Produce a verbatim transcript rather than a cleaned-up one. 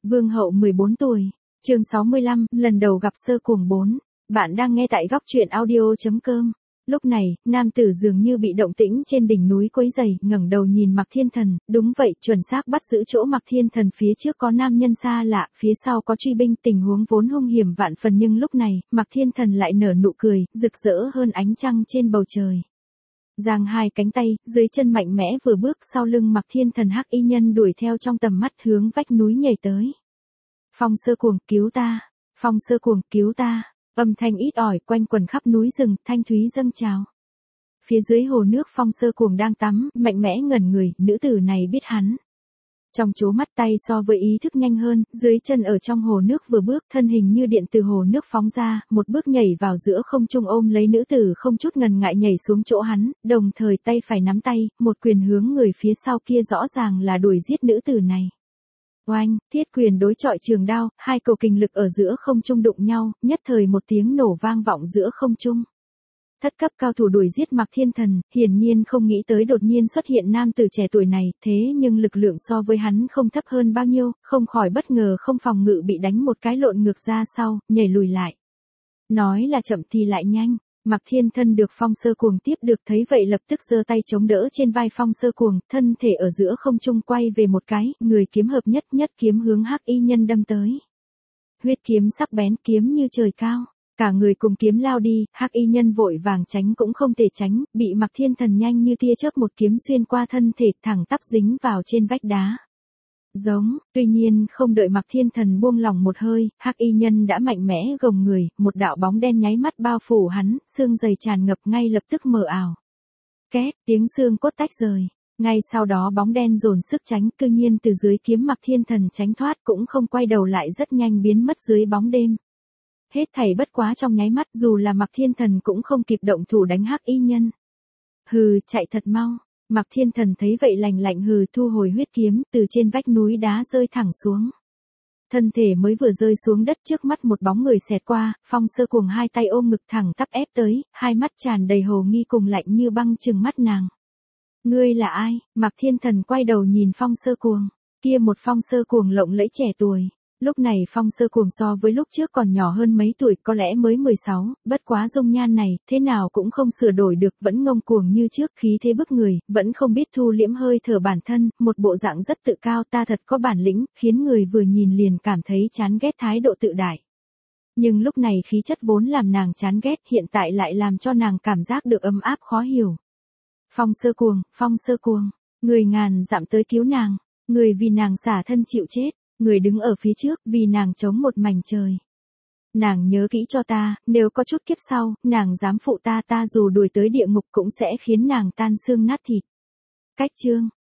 Vương hậu mười bốn tuổi. Chương sáu mươi lăm, lần đầu gặp Sơ Cuồng bốn. Bạn đang nghe tại góc truyện audio chấm com. Lúc này, nam tử dường như bị động tĩnh trên đỉnh núi quấy rầy, ngẩng đầu nhìn Mạc Thiên Thần, đúng vậy, chuẩn xác bắt giữ chỗ Mạc Thiên Thần, phía trước có nam nhân xa lạ, phía sau có truy binh, tình huống vốn hung hiểm vạn phần, nhưng lúc này, Mạc Thiên Thần lại nở nụ cười, rực rỡ hơn ánh trăng trên bầu trời. Giang hai cánh tay, dưới chân mạnh mẽ vừa bước, sau lưng Mạc Thiên Thần hắc y nhân đuổi theo trong tầm mắt, hướng vách núi nhảy tới. Phong Sơ Cuồng, cứu ta! Phong Sơ Cuồng, cứu ta! Âm thanh ít ỏi quanh quần khắp núi rừng, thanh thúy dâng trào. Phía dưới hồ nước Phong Sơ Cuồng đang tắm, mạnh mẽ ngẩn người, nữ tử này biết hắn. Trong chố mắt tay so với ý thức nhanh hơn, dưới chân ở trong hồ nước vừa bước, thân hình như điện từ hồ nước phóng ra, một bước nhảy vào giữa không trung ôm lấy nữ tử, không chút ngần ngại nhảy xuống chỗ hắn, đồng thời tay phải nắm tay, một quyền hướng người phía sau kia rõ ràng là đuổi giết nữ tử này. Oanh, thiết quyền đối chọi trường đao, hai cầu kình lực ở giữa không trung đụng nhau, nhất thời một tiếng nổ vang vọng giữa không trung. Thất cấp cao thủ đuổi giết Mạc Thiên Thần, hiển nhiên không nghĩ tới đột nhiên xuất hiện nam tử trẻ tuổi này, thế nhưng lực lượng so với hắn không thấp hơn bao nhiêu, không khỏi bất ngờ không phòng ngự bị đánh một cái lộn ngược ra sau, nhảy lùi lại. Nói là chậm thì lại nhanh. Mạc Thiên Thần được Phong Sơ Cuồng tiếp được, thấy vậy lập tức giơ tay chống đỡ trên vai Phong Sơ Cuồng, thân thể ở giữa không trung quay về một cái, người kiếm hợp nhất nhất kiếm hướng hắc y nhân đâm tới. Huyết kiếm sắc bén, kiếm như trời cao, cả người cùng kiếm lao đi, hắc y nhân vội vàng tránh cũng không thể tránh, bị Mạc Thiên Thần nhanh như tia chớp một kiếm xuyên qua thân thể, thẳng tắp dính vào trên vách đá. Giống, tuy nhiên không đợi Mạc Thiên Thần buông lỏng một hơi, hắc y nhân đã mạnh mẽ gồng người, một đạo bóng đen nháy mắt bao phủ hắn, xương dày tràn ngập ngay lập tức mờ ảo. Két, tiếng xương cốt tách rời. Ngay sau đó bóng đen dồn sức tránh, cư nhiên từ dưới kiếm Mạc Thiên Thần tránh thoát, cũng không quay đầu lại, rất nhanh biến mất dưới bóng đêm. Hết thảy bất quá trong nháy mắt, dù là Mạc Thiên Thần cũng không kịp động thủ đánh hắc y nhân. Hừ, chạy thật mau. Mạc Thiên Thần thấy vậy lạnh lạnh hừ, thu hồi huyết kiếm, từ trên vách núi đá rơi thẳng xuống. Thân thể mới vừa rơi xuống đất, trước mắt một bóng người xẹt qua, Phong Sơ Cuồng hai tay ôm ngực thẳng tắp ép tới, hai mắt tràn đầy hồ nghi cùng lạnh như băng trừng mắt nàng. Ngươi là ai? Mạc Thiên Thần quay đầu nhìn Phong Sơ Cuồng, kia một Phong Sơ Cuồng lộng lẫy trẻ tuổi. Lúc này Phong Sơ Cuồng so với lúc trước còn nhỏ hơn mấy tuổi, có lẽ mới mười sáu, bất quá dung nhan này, thế nào cũng không sửa đổi được, vẫn ngông cuồng như trước, khí thế bức người, vẫn không biết thu liễm hơi thở bản thân, một bộ dạng rất tự cao, ta thật có bản lĩnh, khiến người vừa nhìn liền cảm thấy chán ghét thái độ tự đại. Nhưng lúc này khí chất vốn làm nàng chán ghét, hiện tại lại làm cho nàng cảm giác được ấm áp khó hiểu. Phong Sơ Cuồng, Phong Sơ Cuồng, người ngàn dặm tới cứu nàng, người vì nàng xả thân chịu chết. Người đứng ở phía trước, vì nàng chống một mảnh trời. Nàng nhớ kỹ cho ta, nếu có chút kiếp sau, nàng dám phụ ta, ta dù đuổi tới địa ngục cũng sẽ khiến nàng tan xương nát thịt. Cách chương,